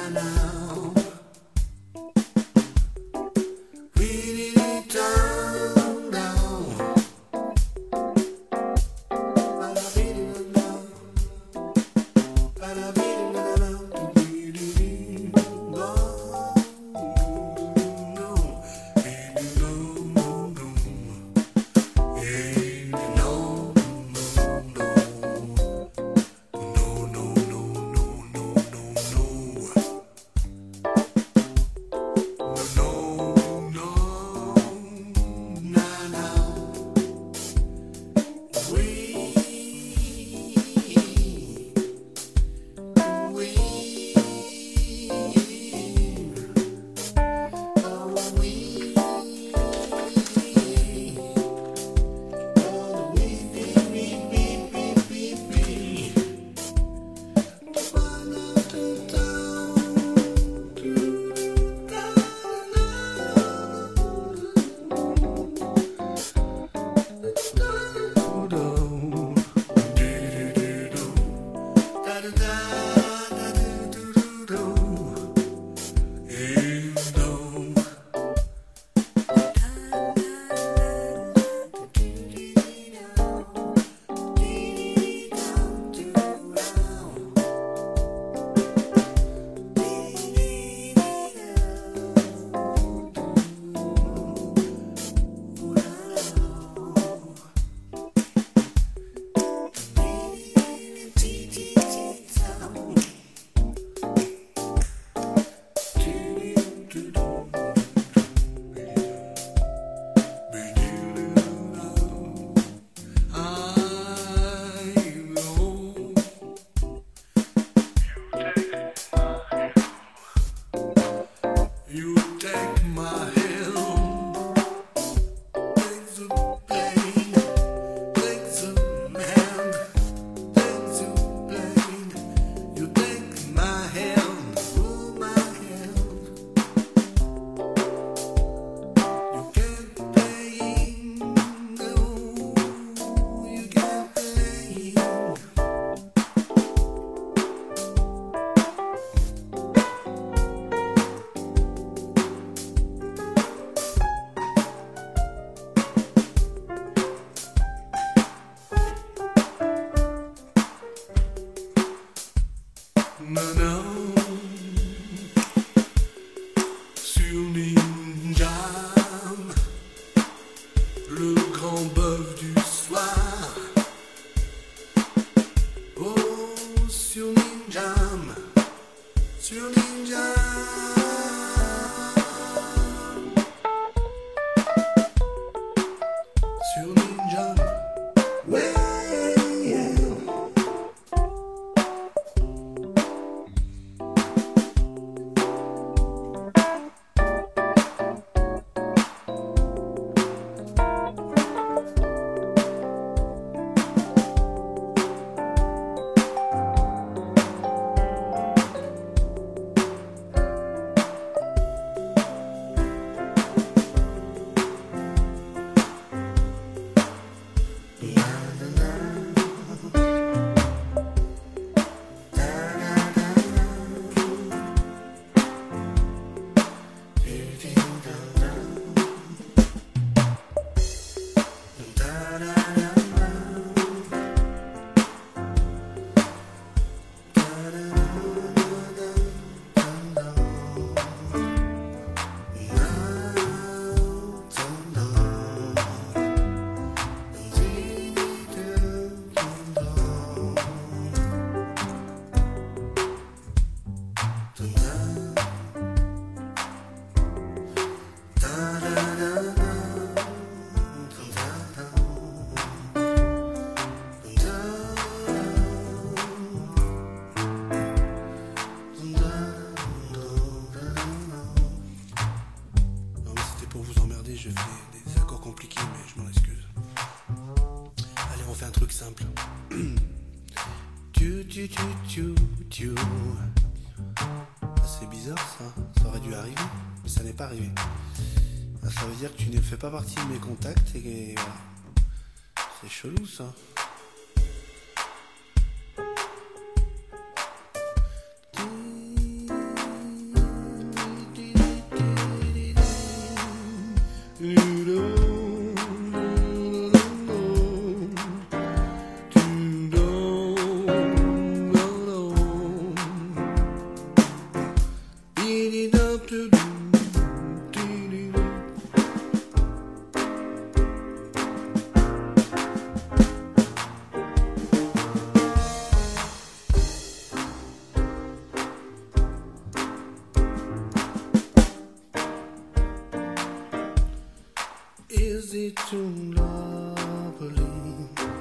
C'est bizarre ça, ça aurait dû arriver, mais ça n'est pas arrivé. Ça veut dire que tu ne fais pas partie de mes contacts et voilà. C'est chelou ça. Is it too lovely?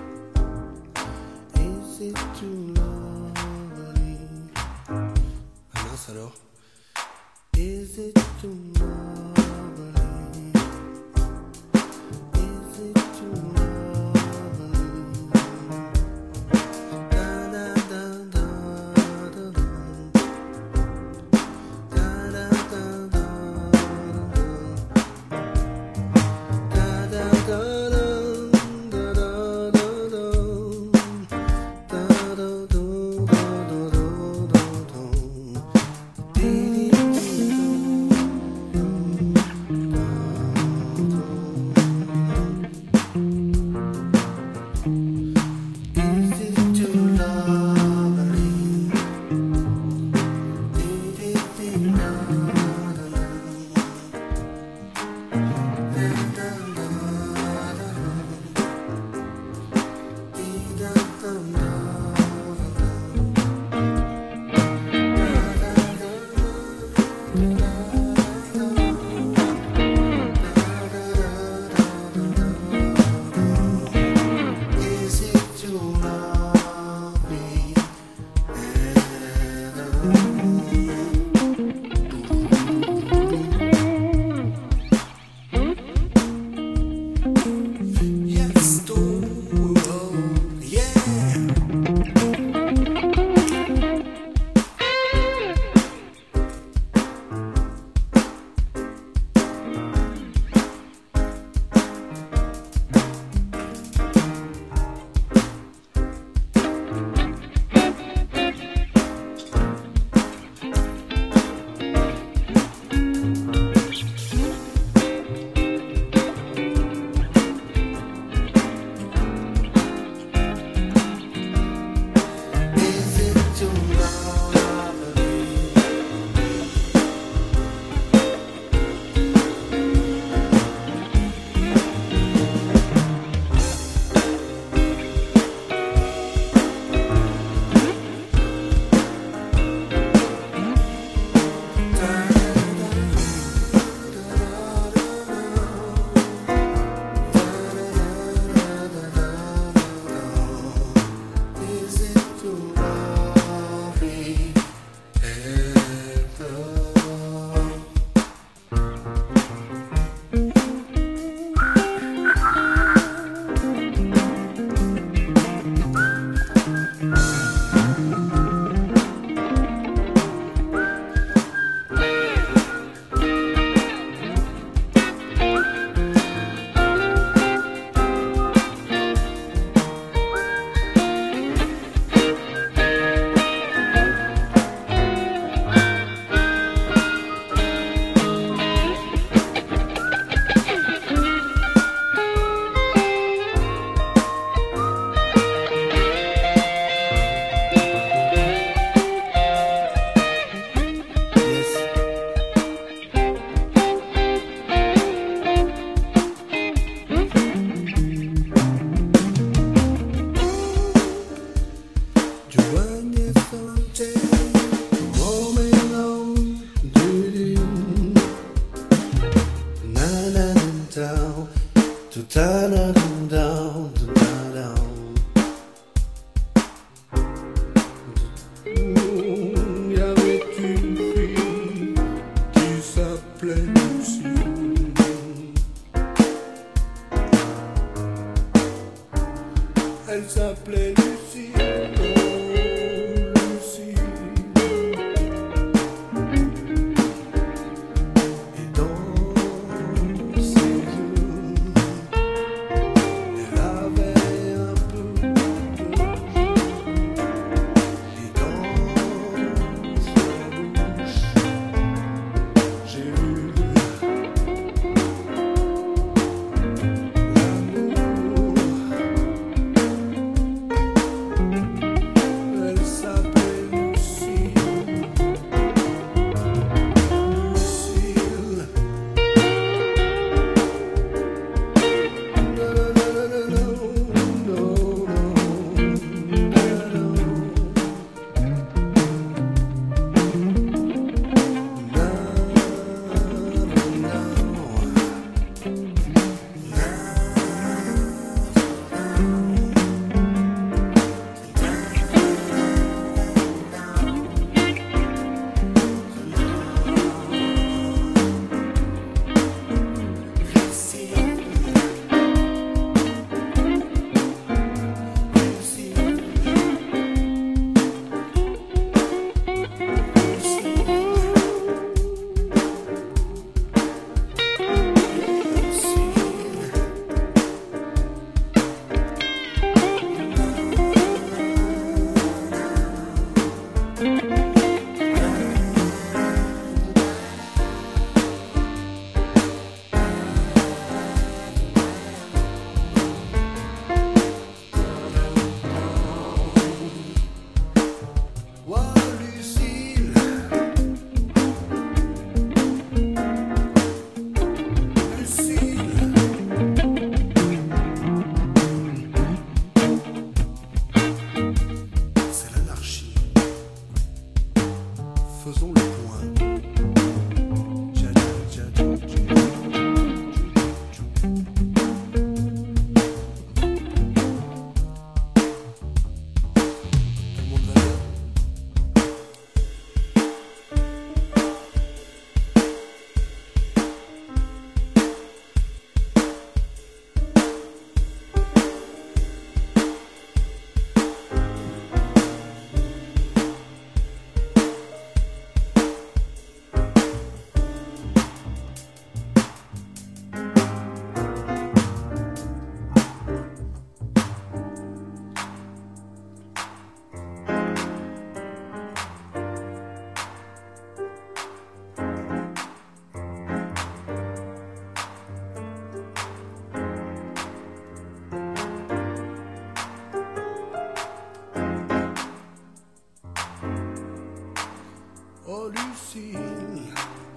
Is it too lovely? Ah mince alors. Is it too lovely? Is it too lovely? Da da da da da da. Da da da da da. Da da da da. Oh Lucille,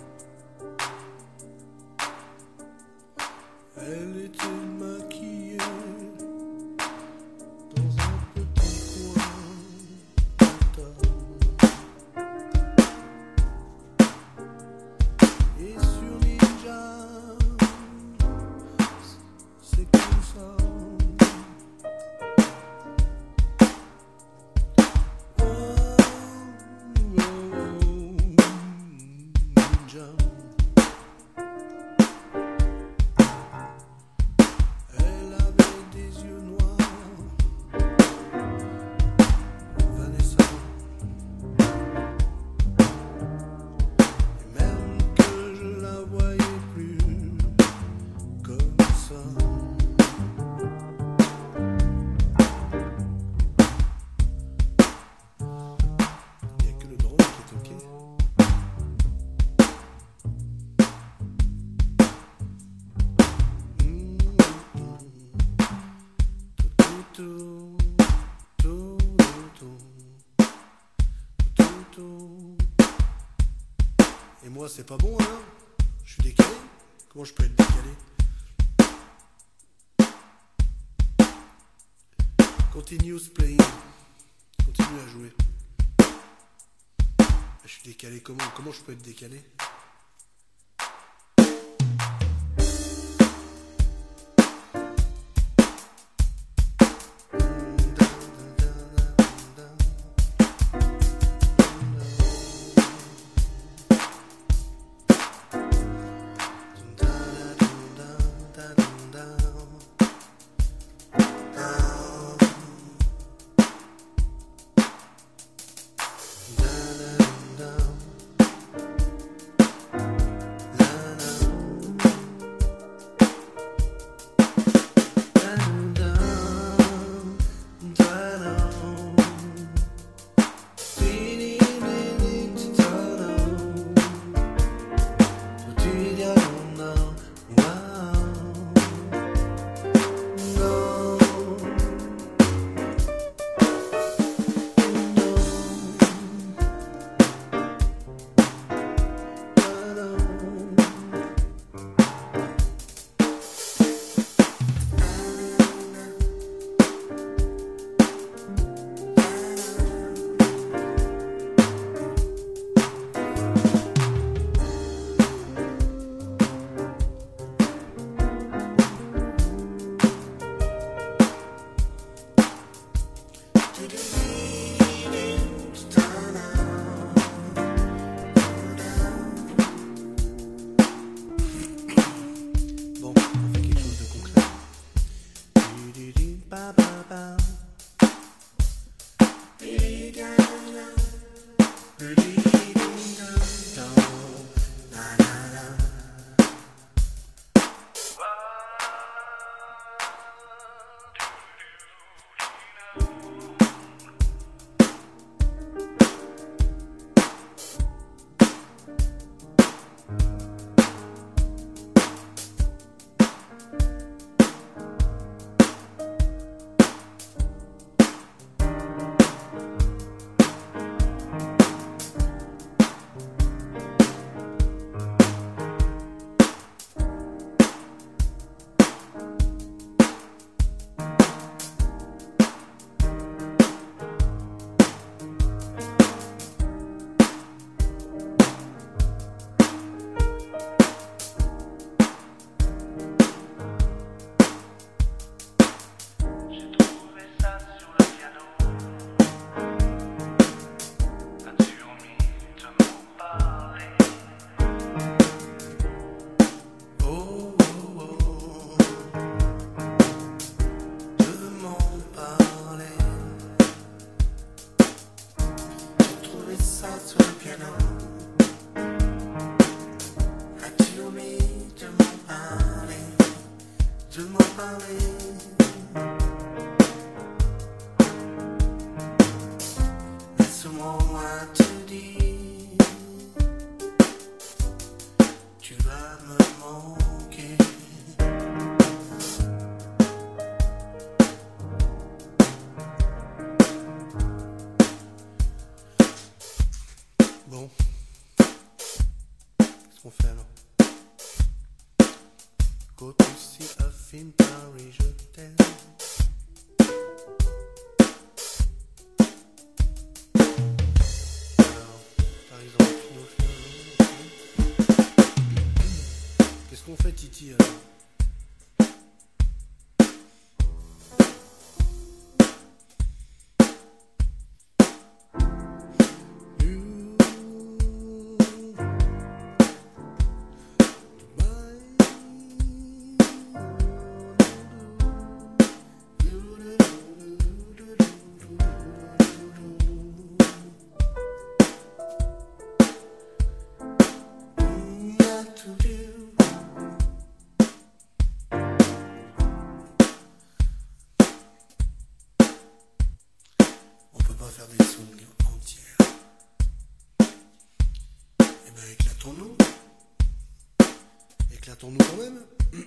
elle était maquillée dans un petit coin de table. Et sur Ninja, c'est comme ça. Elle avait des yeux noirs, Vanessa. Et même que je la voyais plus comme ça. Il n'y a que le drone qui est ok. Et moi c'est pas bon hein. Je suis décalé. Comment je peux être décalé? Continues playing. Continue à jouer. Je suis décalé comment je peux être décalé? qu'on fait alors? Go to see a film, Paris, je t'aime. Alors, par exemple, qu'est-ce qu'on fait, Titi, alors? Faire des songs entières. Eh ben éclatons-nous. Éclatons-nous quand même.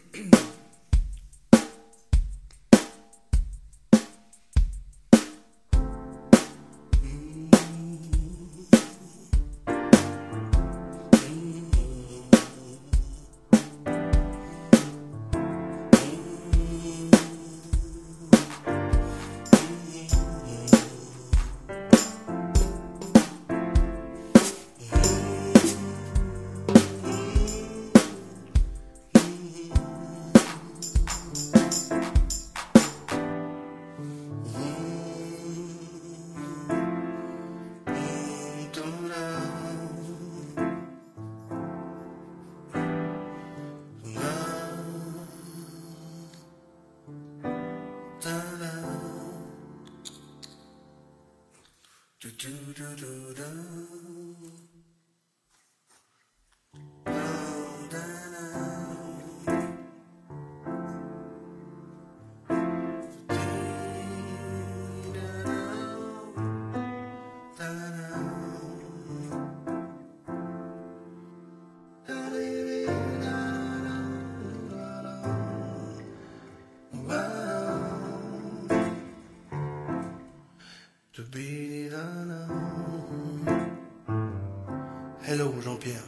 Hello Jean-Pierre.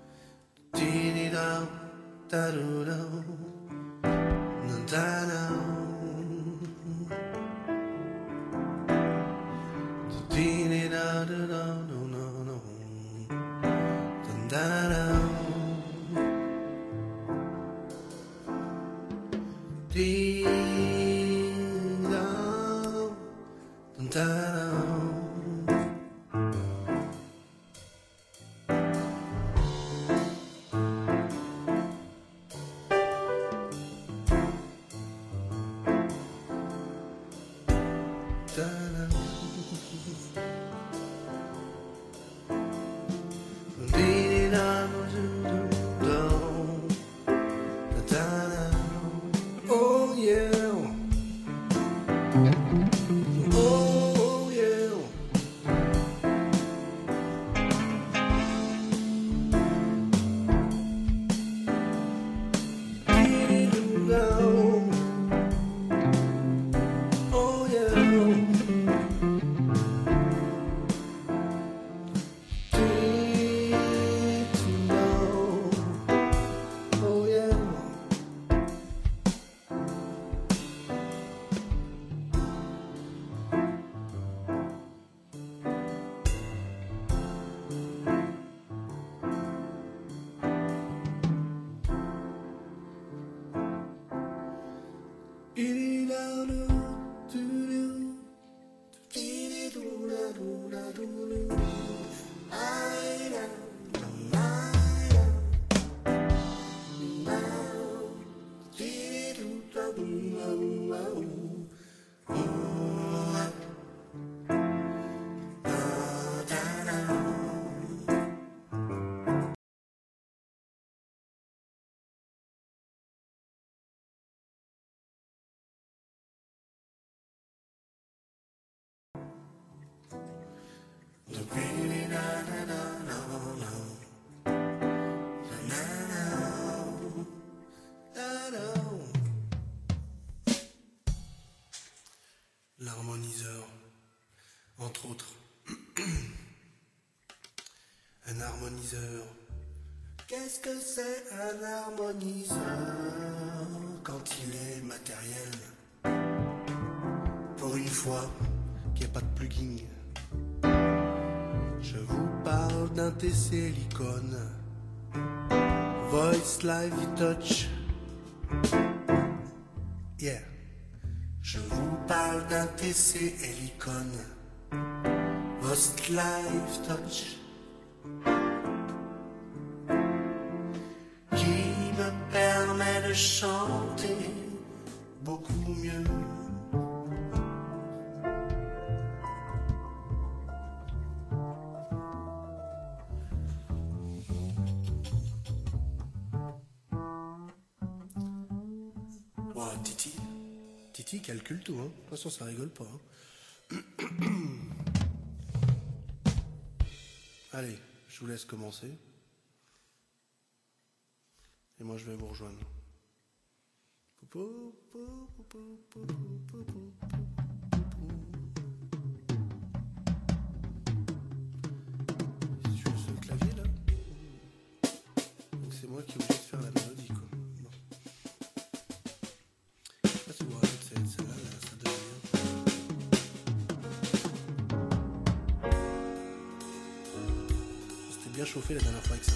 Oh yeah. Oh yeah. Oh yeah. L'harmoniseur, entre autres. Un harmoniseur Qu'est-ce que c'est un harmoniseur quand il est matériel? Pour une fois qu'il n'y a pas de plugin, je vous parle d'un TC Helicon Voice Live Touch. Yeah. Je vous parle d'un TC Helicon Voice Live Touch, qui me permet de chanter beaucoup mieux. Bon, Titi calcule tout, hein. De toute façon, ça rigole pas. Hein. Allez, je vous laisse commencer. Et moi, je vais vous rejoindre. Sur ce clavier là, donc c'est moi qui ai obligé de faire la mélodie, quoi. Bon. Je sais pas si vous vous rappelez de celle-là, là, ça donne bien. C'était bien chauffé la dernière fois avec ça.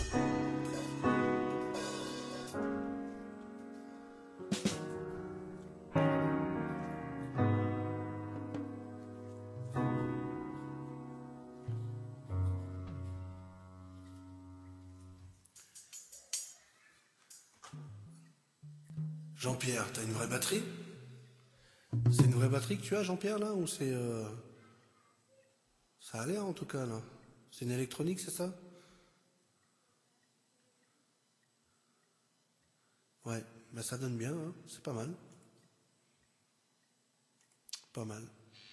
Jean-Pierre, t'as une vraie batterie? C'est une vraie batterie que tu as, Jean-Pierre, là? Ou c'est... Ça a l'air, en tout cas, là. C'est une électronique, c'est ça? Ouais, bah ça donne bien, hein. C'est pas mal. Pas mal.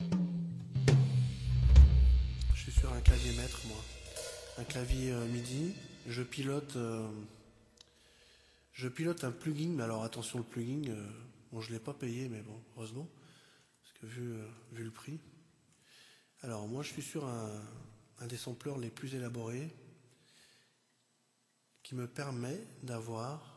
Je suis sur un clavier maître, moi. Un clavier MIDI. Je pilote un plugin, mais alors attention, le plugin, bon, je ne l'ai pas payé, mais bon, heureusement, parce que vu le prix. Alors, moi, je suis sur un des sampleurs les plus élaborés qui me permet d'avoir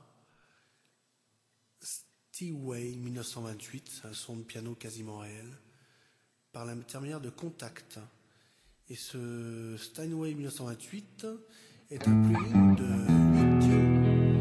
Steinway 1928, c'est un son de piano quasiment réel, par l'intermédiaire de Contact. Et ce Steinway 1928 est un plugin de 8 dios.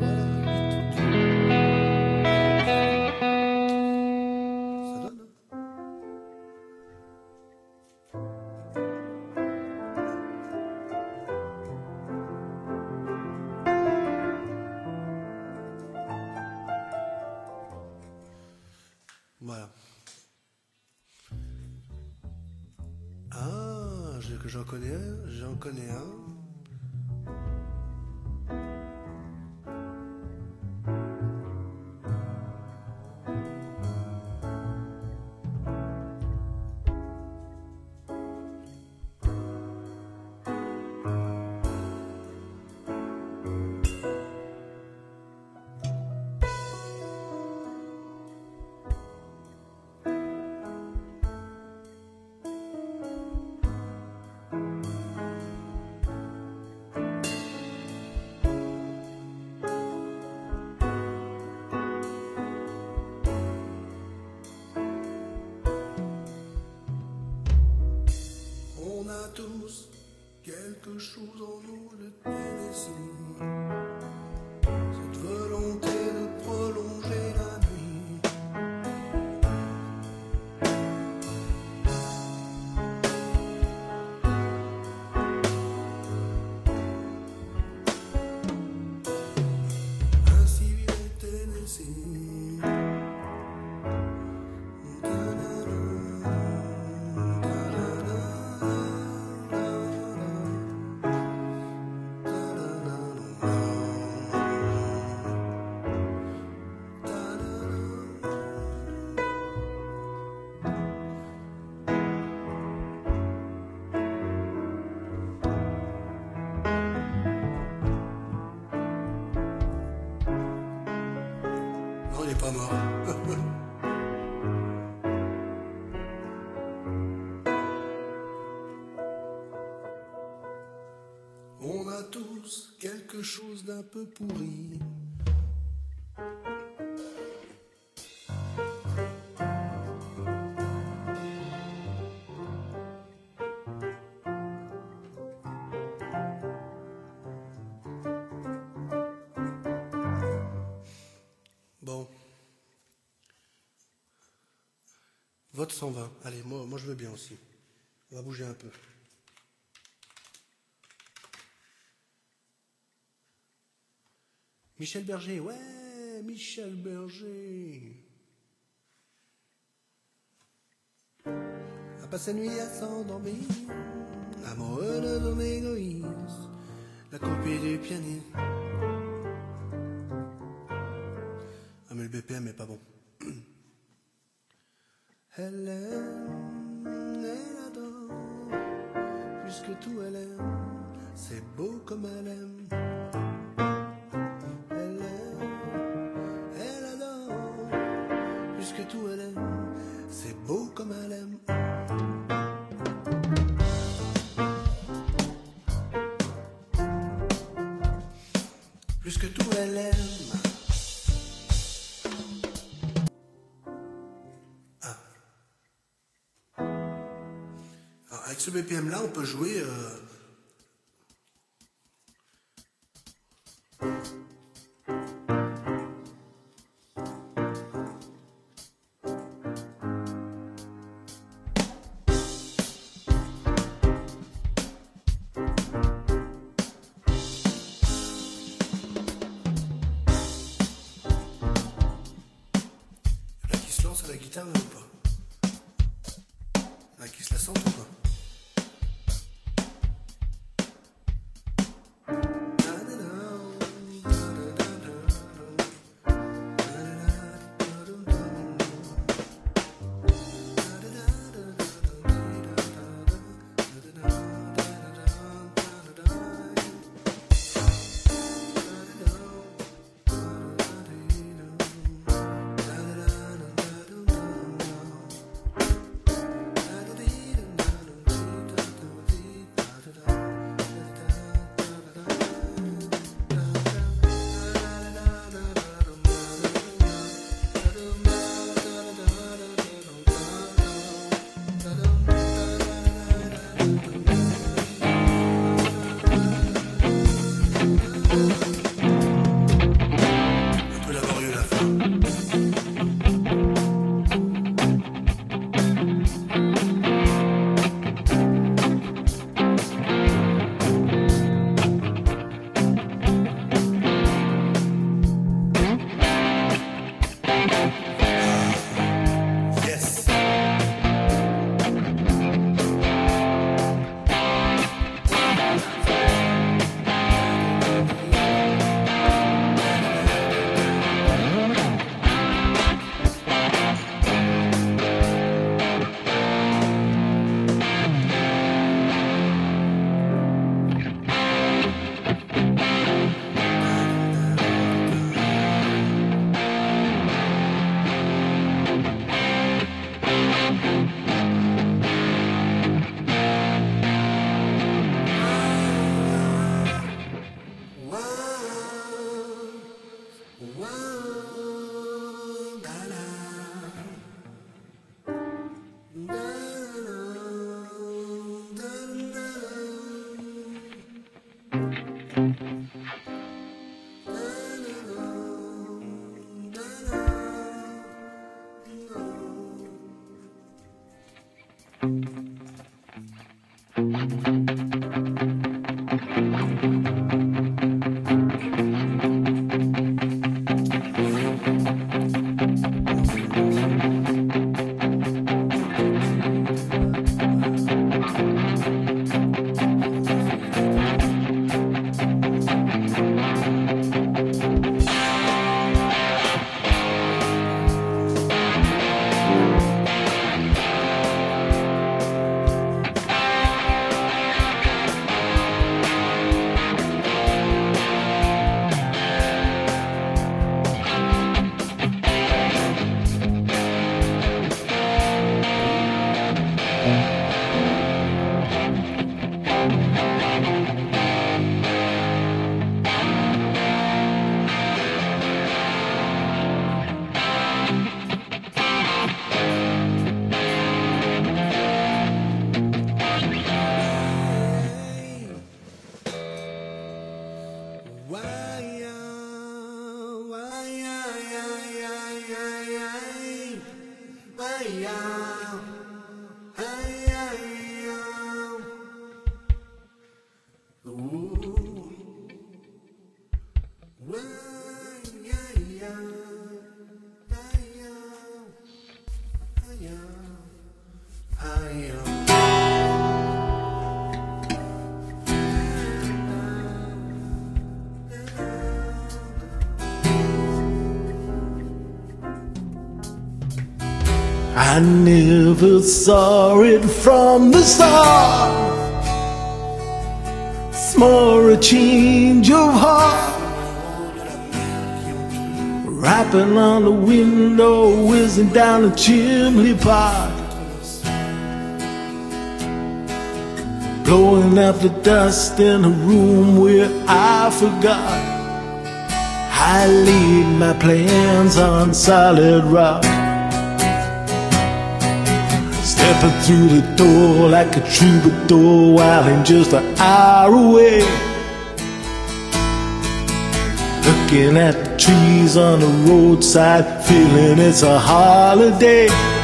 Voilà. Ah, j'en connais un. Tous quelque chose en nous, le Tennessee, cette volonté de prolonger la nuit. Ainsi vit le Tennessee. Non, il n'est pas mort. On a tous quelque chose chose d'un peu pourri. Bon. Vote 120. Allez, moi je veux bien aussi. On va bouger un peu. Michel Berger, ouais, Michel Berger. A passé la nuit à s'endormir, amoureux de son égoïsme, la copie du pianiste. Ah mais le BPM est pas bon. Elle aime, elle adore, puisque tout elle aime, c'est beau comme elle aime. Elle aime, elle adore, puisque tout elle aime, c'est beau comme elle aime. Plus que tout elle aime. Avec ce BPM là, on peut jouer là qui se lance à la guitare ou pas? Là qui se la sente ou pas? I never saw it from the start. Small a change of heart, rapping on the window, whizzing down the chimney pot, blowing up the dust in a room where I forgot I laid my plans on solid rock. Stepping through the door like a troubadour, while I'm just an hour away, looking at the trees on the roadside, feeling it's a holiday.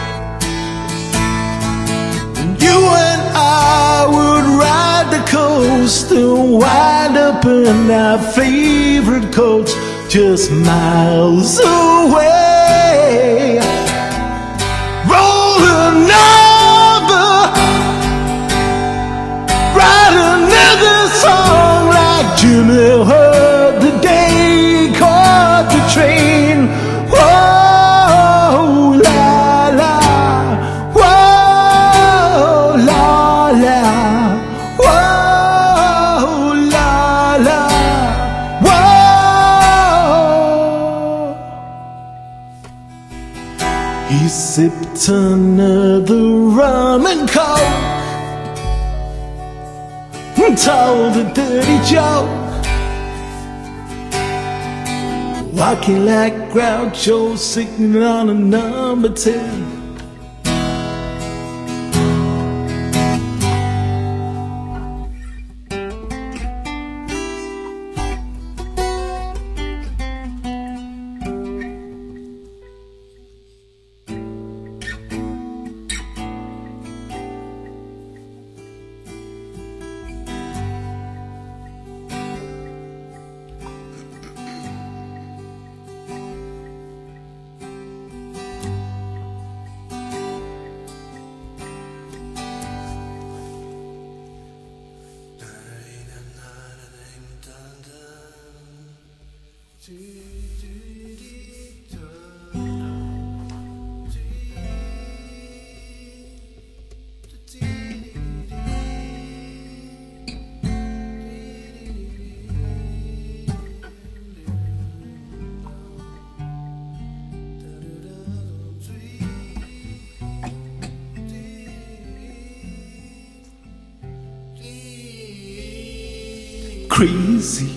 You and I would ride the coast and wind up in our favorite coach, just miles away. Roll another, write another song like Jimmy heard the day caught the train. Whoa, la la, whoa, la la, whoa, la la, whoa. He sipped another rum and coke, told a dirty joke, walking like Groucho, sitting on a number 10. Crazy,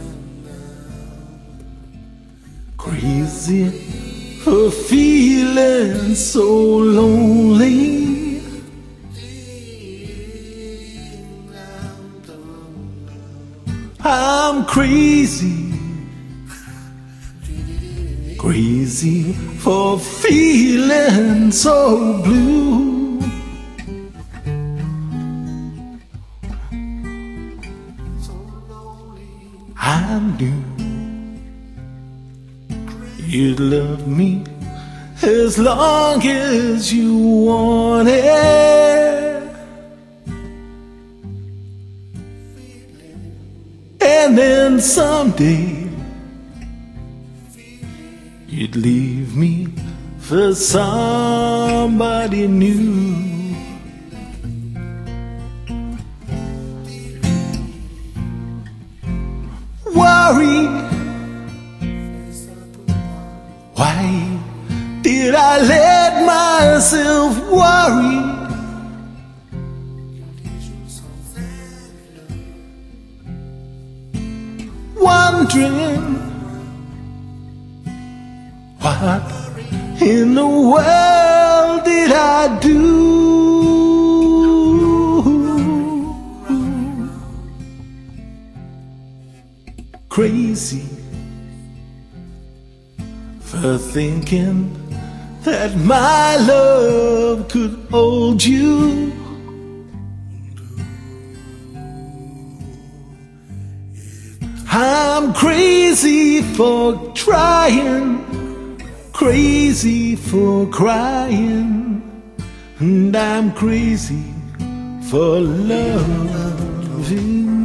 crazy for feeling so lonely. I'm crazy, crazy for feeling so blue. I knew you'd love me as long as you wanted, and then someday you'd leave me for somebody new. Worry, why did I let myself worry? Wondering what in the world did I do? Crazy for thinking that my love could hold you. I'm I'm crazy for trying, crazy for crying, and I'm crazy for loving you.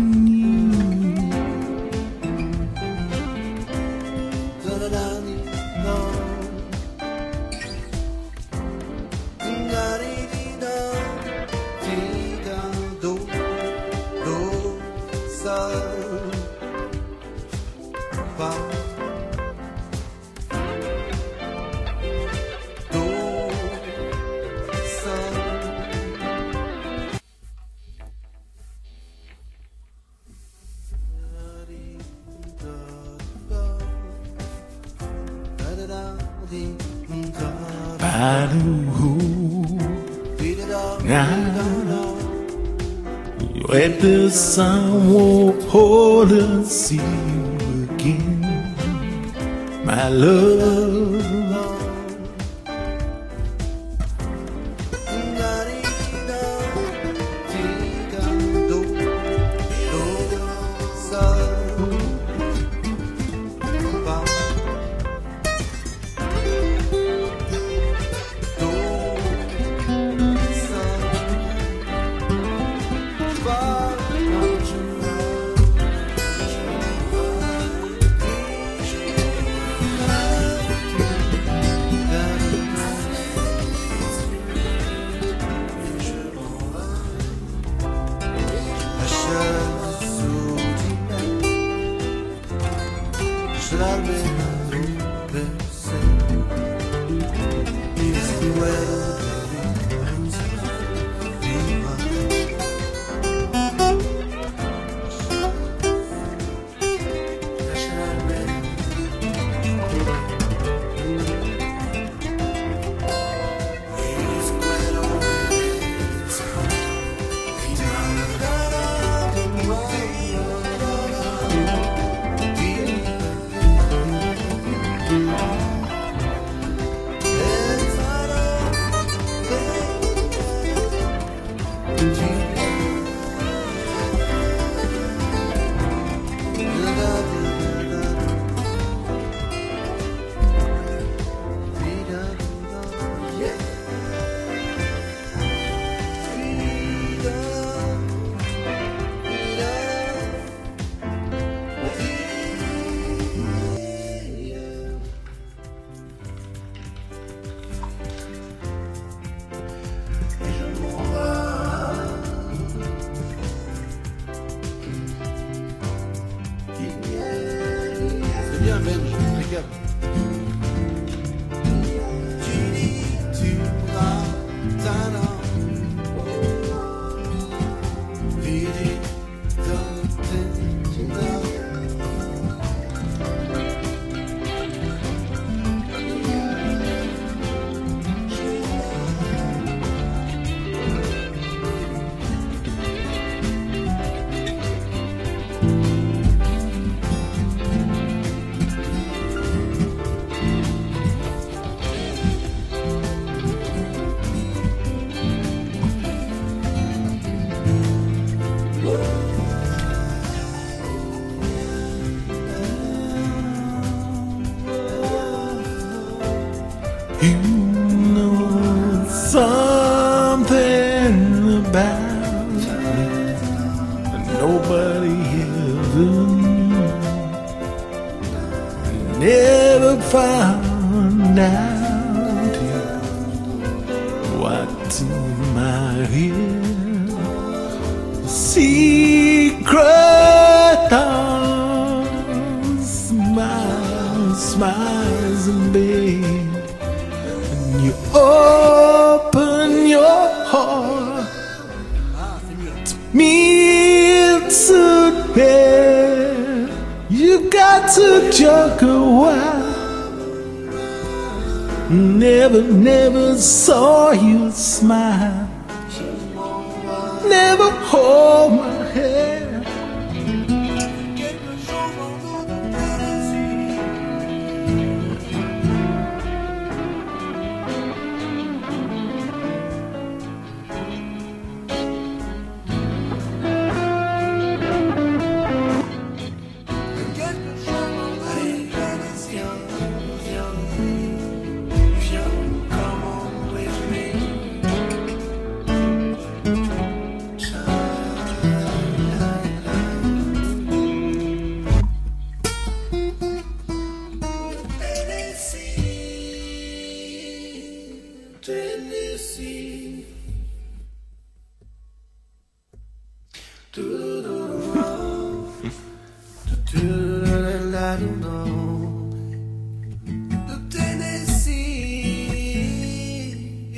Let the sun won't hold us, see you again, my love. You know something about me that nobody ever knew. Never found out what's in my head. Secret thoughts, smiles and babe. You open your heart to me, it's a bed. You got to joke a while. Never saw you smile. Never hold my hand. Tennessee. The Tennessee,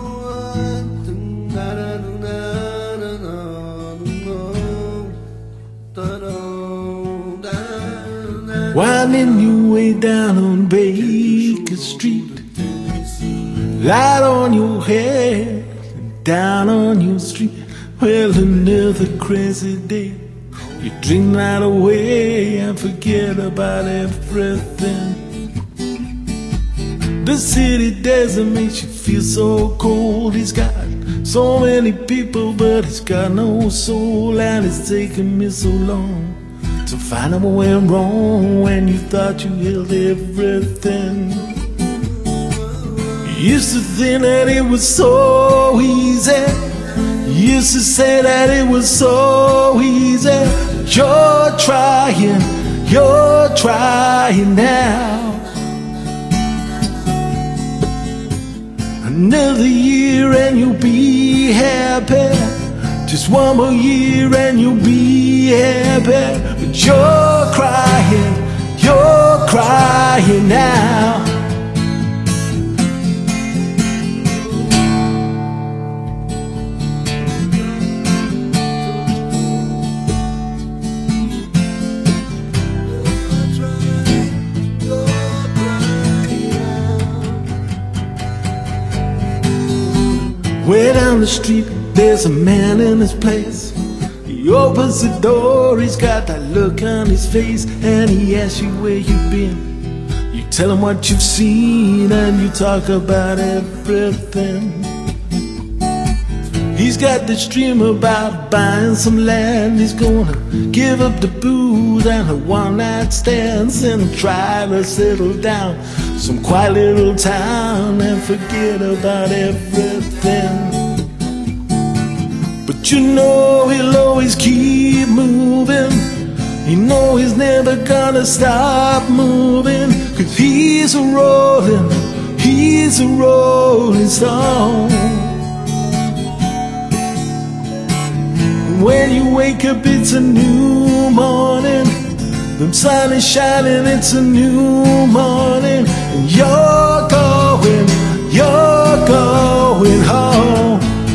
winding your way down on Baker Street, light on your head, down on your street. Well, another crazy day. You drink night away and forget about everything. The city desert makes you feel so cold. He's got so many people, but he's got no soul. And it's taken me so long to find out what went wrong when you thought you held everything. You used to think that it was so easy. You used to say that it was so easy. You're trying now. Another year and you'll be happy. Just one more year and you'll be happy. But you're crying now. Way down the street, there's a man in his place. He opens the door, he's got that look on his face, and he asks you where you've been. You tell him what you've seen, and you talk about everything. He's got this dream about buying some land. He's gonna give up the booze and the one-night stands and try to settle down some quiet little town and forget about everything. But you know he'll always keep moving. You know he's never gonna stop moving, 'cause he's a rolling stone. When you wake up, it's a new morning. The sun is shining, it's a new morning. And you're going home.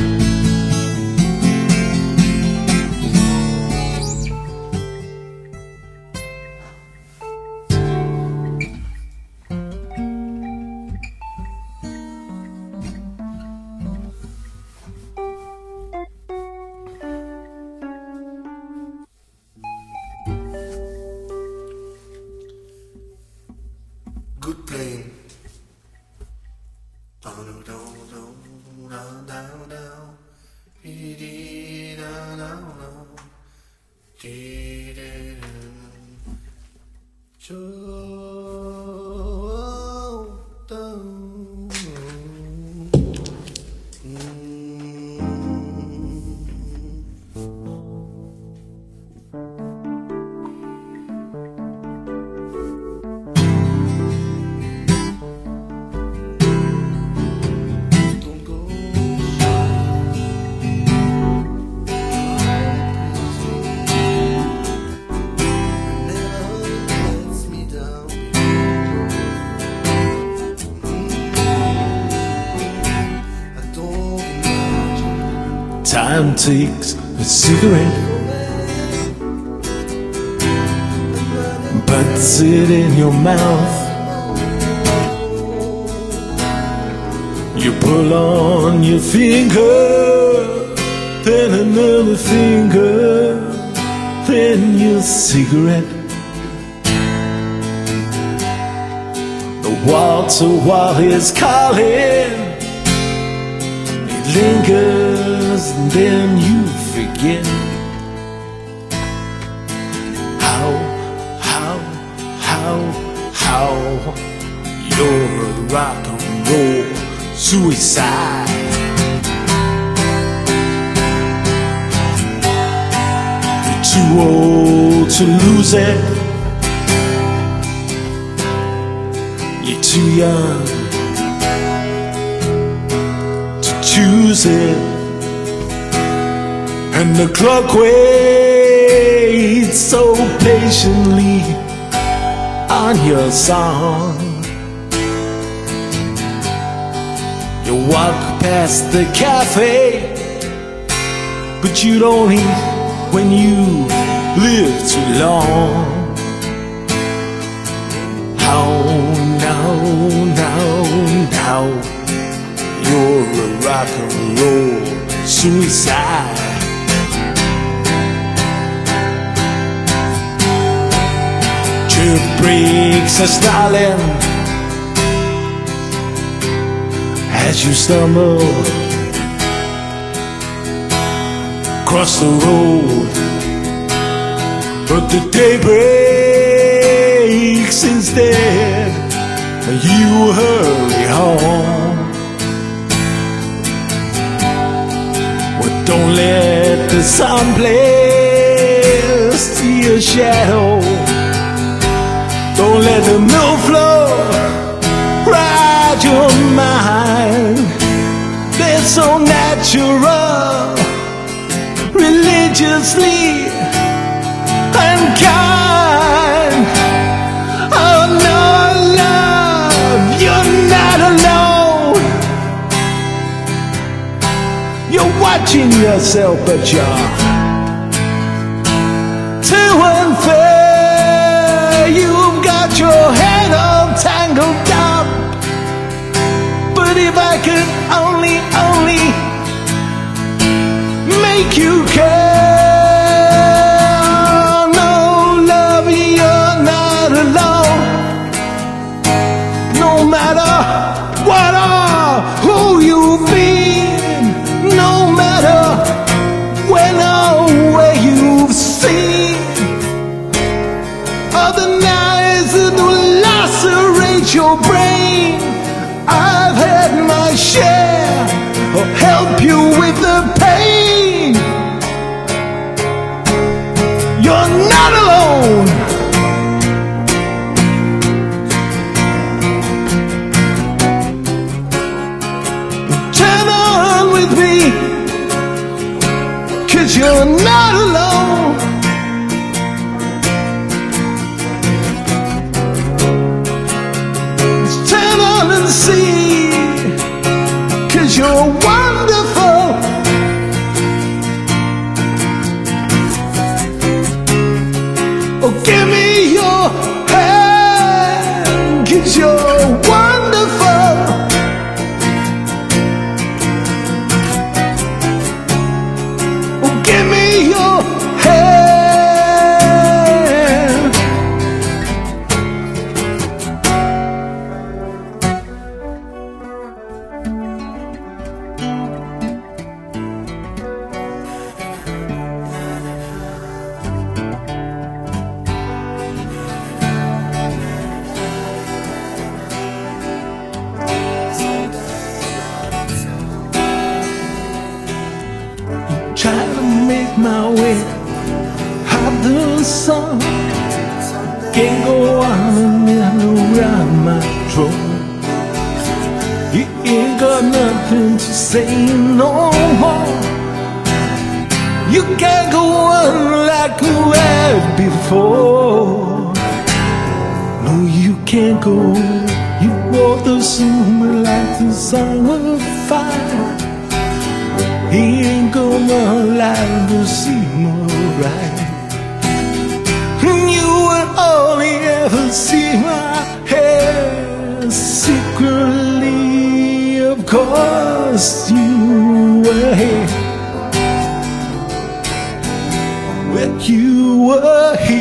Good playing. Time takes a cigarette, puts it in your mouth. You pull on your finger, then another finger, then your cigarette. The waltzer while he's calling, it lingers and then you forget how you're a rock and roll suicide. You're too old to lose it, you're too young to choose it, and the clock waits so patiently on your song. You walk past the cafe, but you don't eat when you live too long. How now, you're a rock and roll suicide. Your brakes are stalling as you stumble across the road, but the day breaks instead, and you hurry home. Well, don't let the sun blast your shadow. Don't let the milk flow ride your mind. They're so natural, religiously unkind. Oh no, love, you're not alone. You're watching yourself, but you're too unfair. You've got your head all tangled up. But if I could only make you care. No, love, you're not alone. No matter what or who you've been, no matter when or where you've seen, other knives that will lacerate your brain. I've had my share of help you with the pain. You're not alone. Turn on with me, 'cause you're not alone. See, 'cause you're wonderful. Oh, give me your hand, 'cause you're wonderful. Oh, give me your hand. Trying to make my way out the sun. Can't go on and around my throne. You ain't got nothing to say no more. You can't go on like you have before. No, you can't go. You walk the summer like the sun will fire. He ain't gonna allow to see my right. You will only ever see my hair secretly. Of course you were here. When you were here.